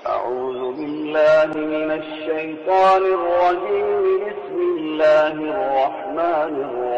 أعوذ بالله من الشيطان الرجيم. بسم الله الرحمن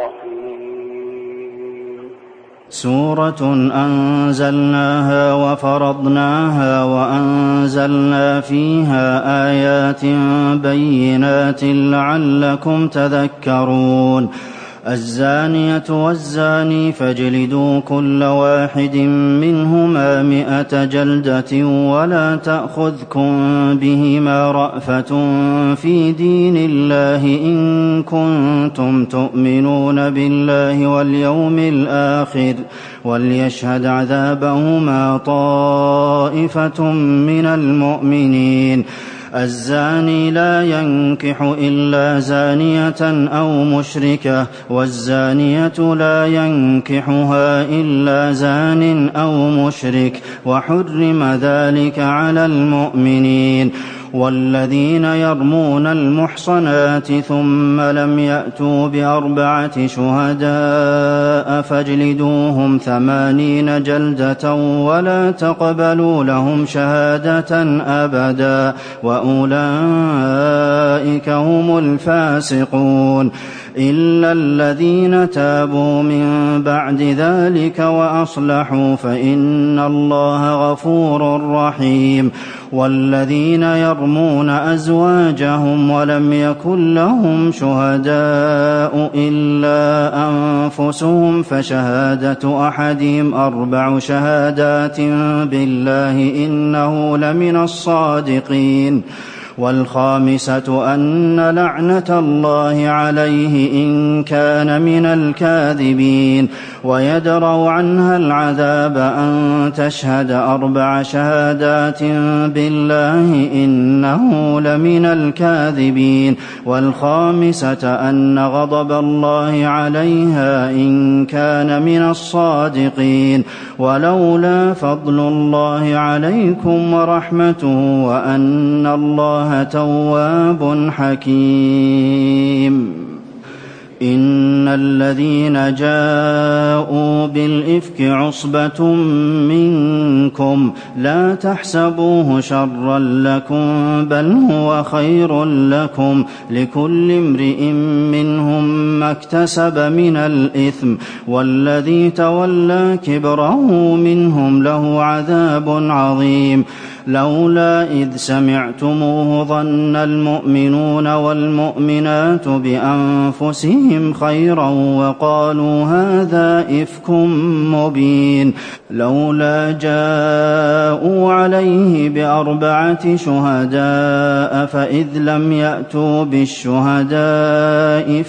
الرحيم. سورة أنزلناها وفرضناها وأنزلنا فيها آيات بينات لعلكم تذكرون. الزانية والزاني فاجلدوا كل واحد منهما 100 جلدة ولا تأخذكم بهما رأفة في دين الله إن كنتم تؤمنون بالله واليوم الآخر وليشهد عذابهما طائفة من المؤمنين. الزاني لا ينكح إلا زانية أو مشركة والزانية لا ينكحها إلا زان أو مشرك وحرم ذلك على المؤمنين. والذين يرمون المحصنات ثم لم يأتوا ب4 شهداء فاجلدوهم 80 جلدة ولا تقبلوا لهم شهادة أبدا وأولئك هم الفاسقون إلا الذين تابوا من بعد ذلك وأصلحوا فإن الله غفور رحيم. والذين يرمون أزواجهم ولم يكن لهم شهداء إلا أنفسهم فشهادة أحدهم 4 شهادات بالله إنه لمن الصادقين. والخامسة أن لعنة الله عليه إن كان من الكاذبين. ويدرأ عنها العذاب أن تشهد 4 شهادات بالله إنه لمن الكاذبين. والخامسة أن غضب الله عليها إن كان من الصادقين. ولولا فضل الله عليكم ورحمته وأن الله تواب حكيم. إن الذين جاءوا بالإفك عصبة منكم لا تحسبوه شرا لكم بل هو خير لكم لكل امرئ منهم ما اكتسب من الإثم والذي تولى كبره منهم له عذاب عظيم. لولا إذ سمعتموه ظن المؤمنون والمؤمنات بأنفسهم خيرا وقالوا هذا إفك مبين. لولا جاءوا عليه ب4 شهداء فإذ لم يأتوا بالشهداء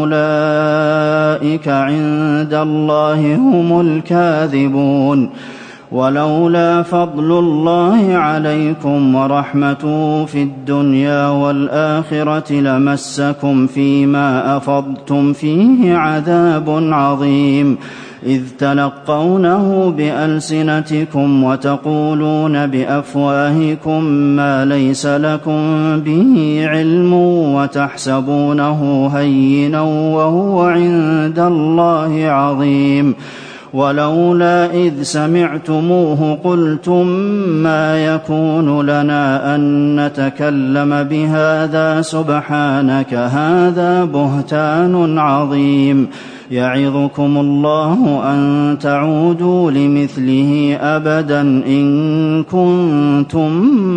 فأولئك عند الله هم الكاذبون. ولولا فضل الله عليكم ورحمته في الدنيا والآخرة لمسكم فيما أفضتم فيه عذاب عظيم. إذ تلقونه بألسنتكم وتقولون بأفواهكم ما ليس لكم به علم وتحسبونه هينا وهو عند الله عظيم. ولولا إذ سمعتموه قلتم ما يكون لنا أن نتكلم بهذا سبحانك هذا بهتان عظيم. يعظكم الله أن تعودوا لمثله أبدا إن كنتم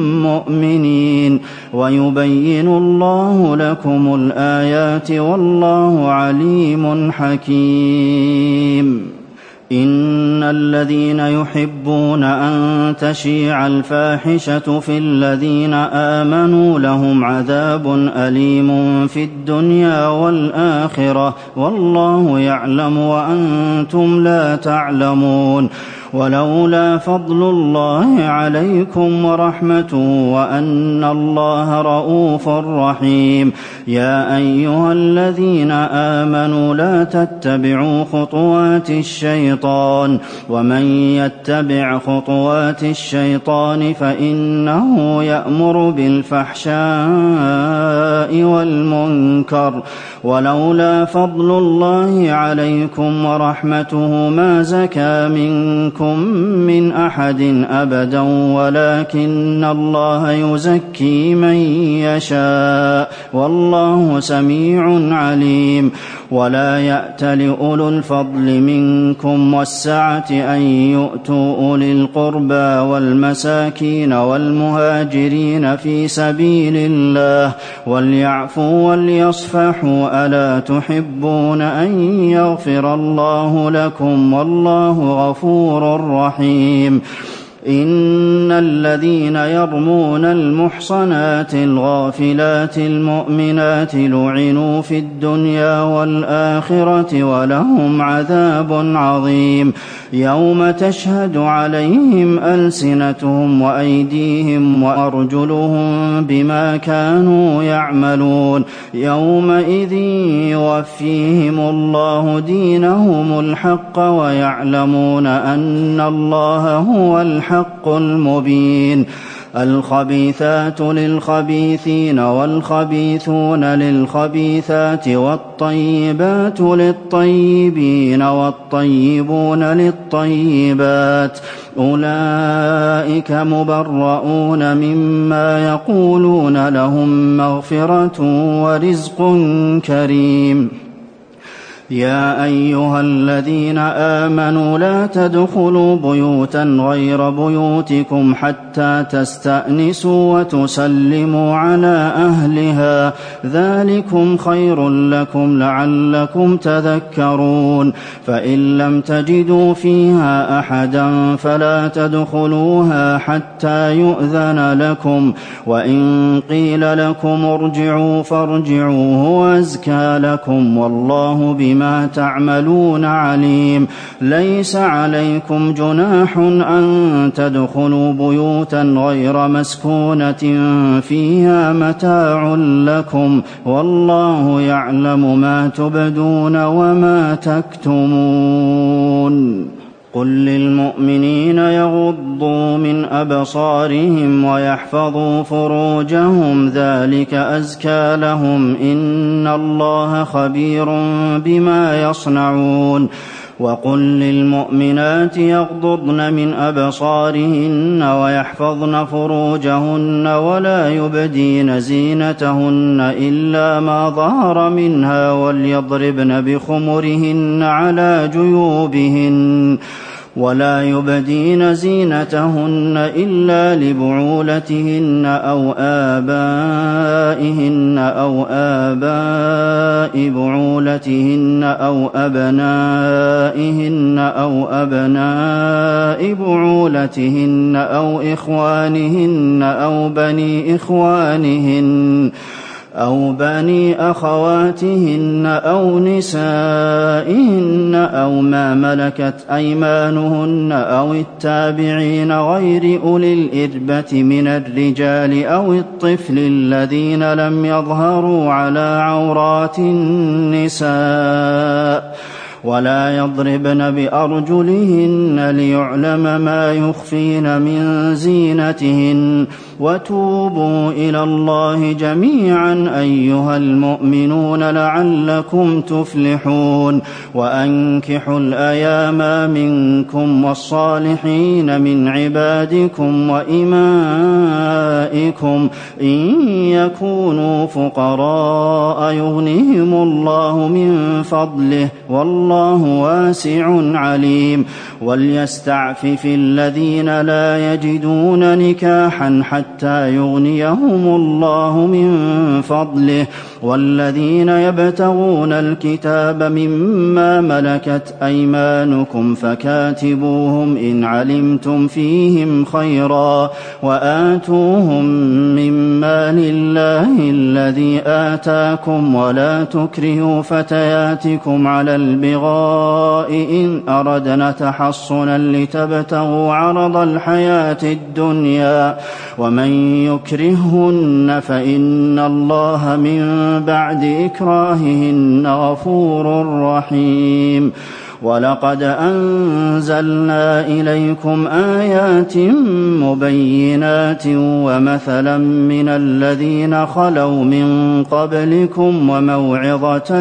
مؤمنين ويبين الله لكم الآيات والله عليم حكيم. إن الذين يحبون أن تشيع الفاحشة في الذين آمنوا لهم عذاب أليم في الدنيا والآخرة والله يعلم وأنتم لا تعلمون. ولولا فضل الله عليكم ورحمته وأن الله رءوف رحيم. يا أيها الذين آمنوا لا تتبعوا خطوات الشيطان الشيطان ومن يتبع خطوات الشيطان فإنه يأمر بالفحشاء والمنكر ولولا فضل الله عليكم ورحمته ما زكى منكم من أحد أبدا ولكن الله يزكي من يشاء والله سميع عليم ولا يأت لأولو الفضل منكم والسعة أن يؤتوا أولي القربى والمساكين والمهاجرين في سبيل الله وليعفوا وليصفحوا ألا تحبون أن يغفر الله لكم والله غفور رحيم إن الذين يرمون المحصنات الغافلات المؤمنات لعنوا في الدنيا والآخرة ولهم عذاب عظيم يوم تشهد عليهم ألسنتهم وأيديهم وأرجلهم بما كانوا يعملون يومئذ يوفيهم الله دينهم الحق ويعلمون أن الله هو الحق المبين الخبيثات للخبيثين والخبيثون للخبيثات والطيبات للطيبين والطيبون للطيبات أولئك مبرؤون مما يقولون لهم مغفرة ورزق كريم يا أيها الذين آمنوا لا تدخلوا بيوتا غير بيوتكم حتى تستأنسوا وتسلموا على أهلها ذلكم خير لكم لعلكم تذكرون فإن لم تجدوا فيها أحدا فلا تدخلوها حتى يؤذن لكم وإن قيل لكم ارجعوا فارجعوا هو أزكى لكم والله بما تعملون عليم ليس عليكم جناح أن تدخلوا بيوتا غير مسكونة فيها متاع لكم والله يعلم ما تبدون وما تكتمون قل للمؤمنين يغضوا من أبصارهم ويحفظوا فروجهم ذلك أزكى لهم إن الله خبير بما يصنعون وقل للمؤمنات يغضضن من أبصارهن ويحفظن فروجهن ولا يبدين زينتهن إلا ما ظهر منها وليضربن بخمرهن على جيوبهن ولا يبدين زينتهن إلا لبعولتهن أو آبائهن أو آباء بعولتهن أو أبنائهن أو أبناء بعولتهن أو إخوانهن أو بني إخوانهن أو بني أخواتهن أو نسائهن أو ما ملكت أيمانهن أو التابعين غير أولي الإربة من الرجال أو الطفل الذين لم يظهروا على عورات النساء ولا يضربن بأرجلهن ليعلم ما يخفين من زينتهن وتوبوا إلى الله جميعا أيها المؤمنون لعلكم تفلحون وأنكحوا الأيام منكم والصالحين من عبادكم وإمائكم إن يكونوا فقراء يغنهم الله من فضله والله واسع عليم وليستعفف الذين لا يجدون نكاحا حتى يغنيهم الله من فضله والذين يبتغون الكتاب مما ملكت أيمانكم فكاتبوهم إن علمتم فيهم خيرا وآتوهم مما لله الذي آتاكم ولا تكرهوا فتياتكم على البغاء إن أردنا تحصنا لتبتغوا عرض الحياة الدنيا ومن يكرههن فإن الله من بعد إكراههن غفور رحيم وَلَقَدْ أَنزَلْنَا إِلَيْكُمْ آيَاتٍ مُبَيِّنَاتٍ وَمَثَلًا مِّنَ الَّذِينَ خَلَوْا مِن قَبْلِكُمْ وَمَوْعِظَةً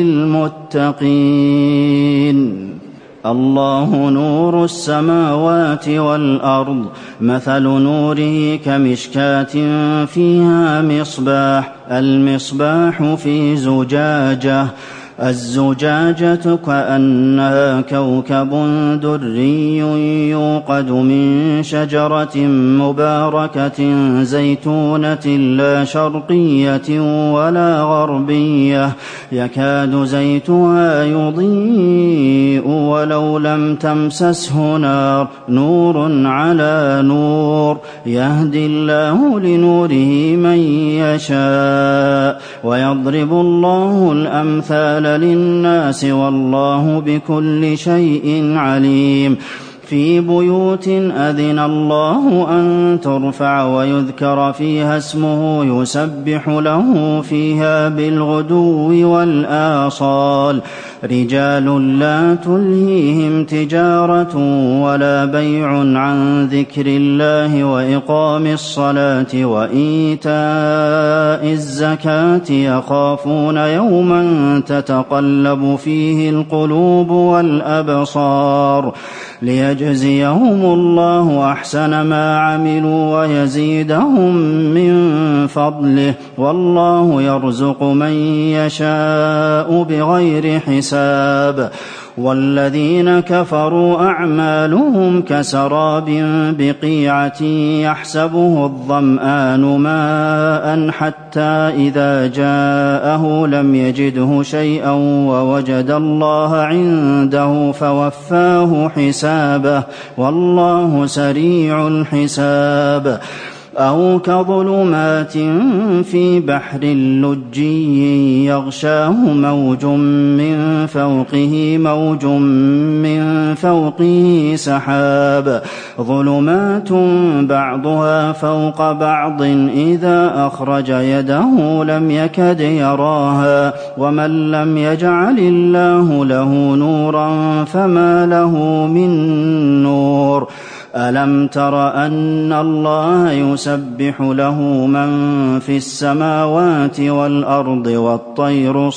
لِّلْمُتَّقِينَ الله نور السماوات والأرض مثل نوره كمشكاة فيها مصباح المصباح في زجاجة الزجاجة كأنها كوكب دري يوقد من شجرة مباركة زيتونة لا شرقية ولا غربية يكاد زيتها يضيء ولو لم تمسسه نار نور على نور يهدي الله لنوره من يشاء ويضرب الله الأمثال للناس والله بكل شيء عليم في بيوت أذن الله أن ترفع ويذكر فيها اسمه يسبح له فيها بالغدو والآصال رجال لا تلهيهم تجارة ولا بيع عن ذكر الله وإقام الصلاة وإيتاء الزكاة يخافون يوما تتقلب فيه القلوب والأبصار ليجزيهم الله أحسن ما عملوا ويزيدهم من فضله والله يرزق من يشاء بغير حساب والذين كفروا أعمالهم كسراب بقيعة يحسبه الظمآن ماء حتى إذا جاءه لم يجده شيئا ووجد الله عنده فوفاه حسابه والله سريع الحساب أو كظلمات في بحر لجي يغشاه موج من فوقه موج من فوقه سحاب ظلمات بعضها فوق بعض إذا أخرج يده لم يكد يراها ومن لم يجعل الله له نورا فما له من نور ألم تر أن الله يسبح له من في السماوات والأرض والطير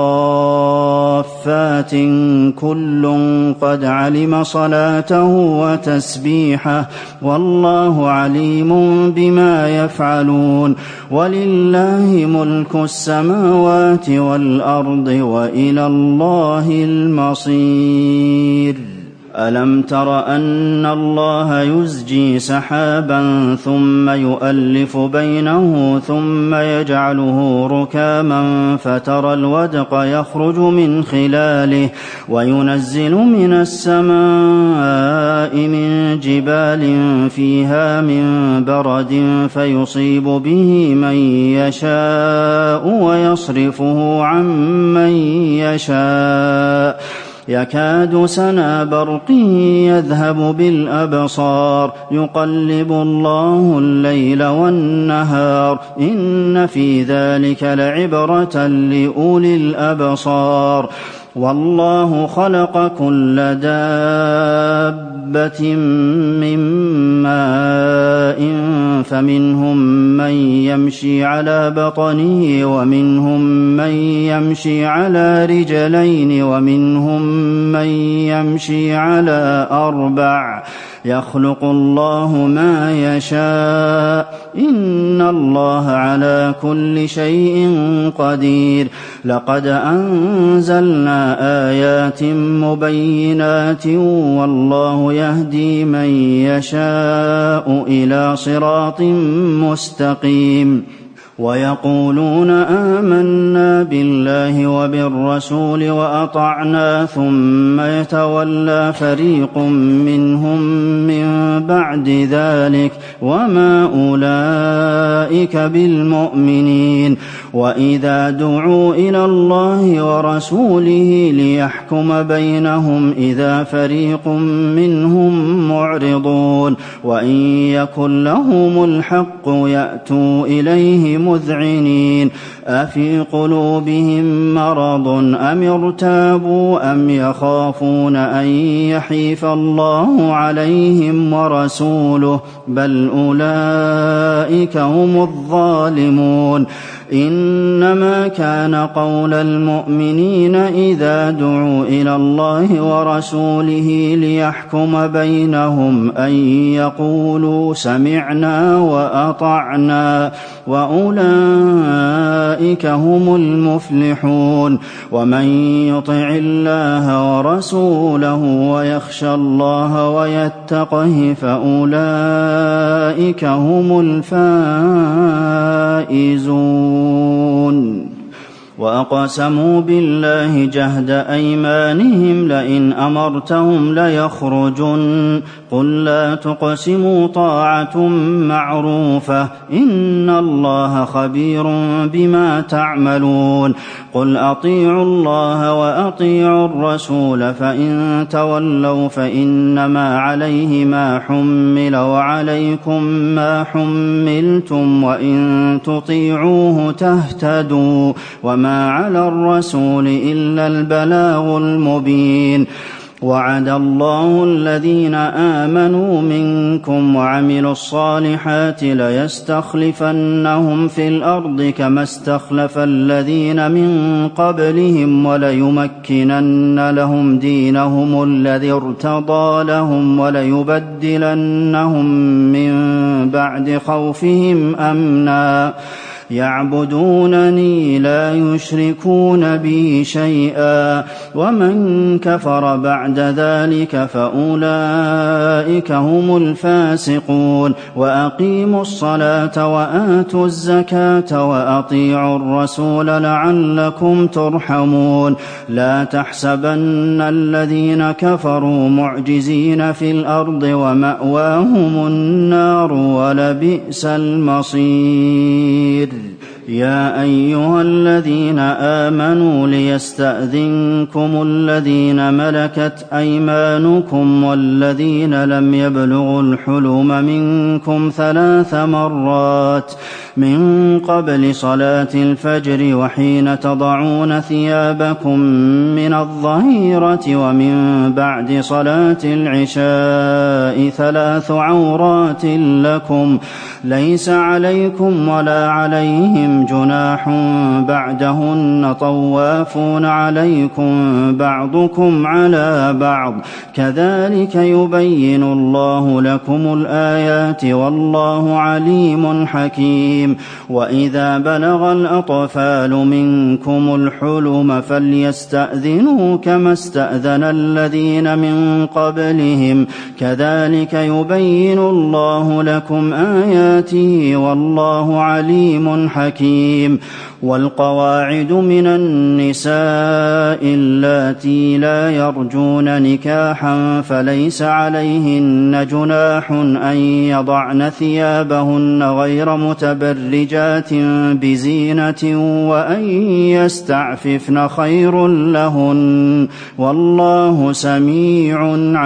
صافات كل قد علم صلاته وتسبيحه والله عليم بما يفعلون ولله ملك السماوات والأرض وإلى الله المصير ألم تر أن الله يزجي سحابا ثم يؤلف بينه ثم يجعله ركاما فترى الودق يخرج من خلاله وينزل من السماء من جبال فيها من برد فيصيب به من يشاء ويصرفه عن من يشاء يكاد سنا برقه يذهب بالأبصار يقلب الله الليل والنهار إن في ذلك لعبرة لأولي الأبصار والله خلق كل دابة من ماء فمنهم من يمشي على بطنه ومنهم من يمشي على رجلين ومنهم من يمشي على أربع يخلق الله ما يشاء إن الله على كل شيء قدير لقد أنزلنا آيات مبينات والله يهدي من يشاء إلى صراط مستقيم ويقولون آمنا بالله وبالرسول وأطعنا ثم يتولى فريق منهم من بعد ذلك وما أولئك بالمؤمنين وإذا دعوا إلى الله ورسوله ليحكم بينهم إذا فريق منهم معرضون وإن يكن لهم الحق يأتوا إليه مذعنين أفي قلوبهم مرض أم ارتابوا أم يخافون أن يحيف الله عليهم ورسوله بل أولئك هم الظالمون إنما كان قول المؤمنين إذا دعوا إلى الله ورسوله ليحكم بينهم أن يقولوا سمعنا وأطعنا وأولئك هم المفلحون ومن يطع الله ورسوله ويخشى الله ويتقه فأولئك هم الفائزون. وأقسموا بالله جهد أيمانهم لئن أمرتهم ليخرجن قل لا تقسموا طاعة معروفة إن الله خبير بما تعملون قل أطيعوا الله وأطيعوا الرسول فإن تولوا فإنما عليه ما حمل وعليكم ما حملتم وإن تطيعوه تهتدوا وما على الرسول إلا البلاغ المبين وعد الله الذين آمنوا منكم وعملوا الصالحات ليستخلفنهم في الأرض كما استخلف الذين من قبلهم وليمكنن لهم دينهم الذي ارتضى لهم وليبدلنهم من بعد خوفهم أمنا يعبدونني لا يشركون بي شيئا ومن كفر بعد ذلك فأولئك هم الفاسقون وأقيموا الصلاة وآتوا الزكاة وأطيعوا الرسول لعلكم ترحمون لا تحسبن الذين كفروا معجزين في الأرض ومأواهم النار ولبئس المصير يا أيها الذين آمنوا ليستأذنكم الذين ملكت أيمانكم والذين لم يبلغوا الحلم منكم 3 مرات من قبل صلاة الفجر وحين تضعون ثيابكم من الظهيرة ومن بعد صلاة العشاء 3 عورات لكم ليس عليكم ولا عليهم جناح بعدهن طوافون عليكم بعضكم على بعض كذلك يبين الله لكم الآيات والله عليم حكيم وإذا بلغ الأطفال منكم الحلم فليستأذنوا كما استأذن الذين من قبلهم كذلك يبين الله لكم آياته والله عليم حكيم والقواعد من النساء اللاتي لا يرجون نكاحا فليس عليهن جناح أن يضعن ثيابهن غير متبرجات بزينة وأن يستعففن خير لهن والله سميع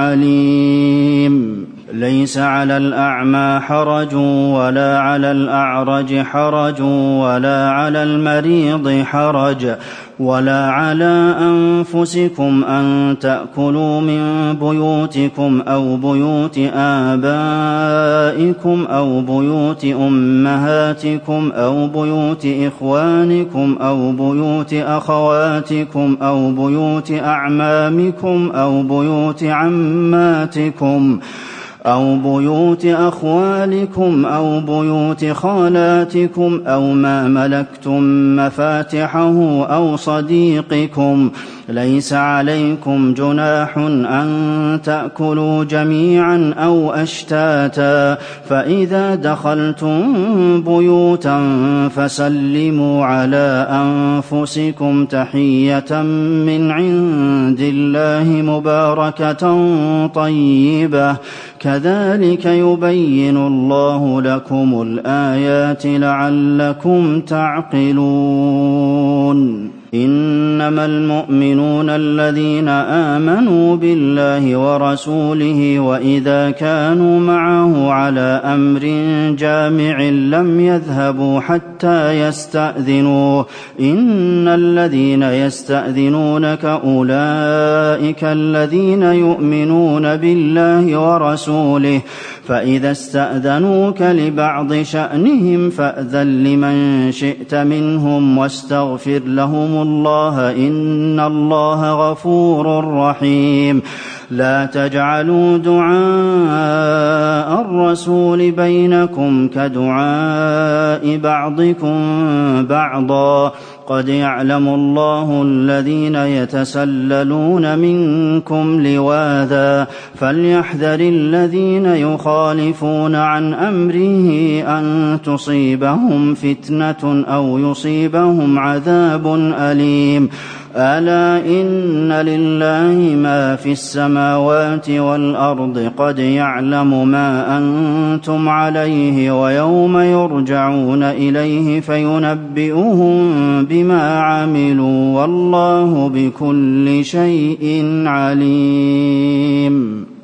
عليم ليس على الأعمى حرج ولا على الأعرج حرج ولا على المريض حرج ولا على أنفسكم أن تأكلوا من بيوتكم أو بيوت آبائكم أو بيوت أمهاتكم أو بيوت إخوانكم أو بيوت أخواتكم أو بيوت أعمامكم أو بيوت عماتكم أو بيوت أخوالكم أو بيوت خالاتكم أو ما ملكتم مفاتحه أو صديقكم ليس عليكم جناح أن تأكلوا جميعا أو أشتاتا فإذا دخلتم بيوتا فسلموا على أنفسكم تحية من عند الله مباركة طيبة كذلك يبين الله لكم الآيات لعلكم تعقلون إنما المؤمنون الذين آمنوا بالله ورسوله وإذا كانوا معه على أمر جامع لم يذهبوا حتى يستأذنوه إن الذين يستأذنونك أولئك الذين يؤمنون بالله ورسوله فإذا استأذنوك لبعض شأنهم فأذن لمن شئت منهم واستغفر لهم الله إن الله غفور رحيم لا تجعلوا دعاء الرسول بينكم كدعاء بعضكم بعضا قد يعلم الله الذين يتسللون منكم لواذا فليحذر الذين يخالفون عن أمره أن تصيبهم فتنة أو يصيبهم عذاب أليم ألا إن لله ما في السماوات والأرض قد يعلم ما أنتم عليه ويوم يرجعون إليه فينبئهم بما عملوا والله بكل شيء عليم.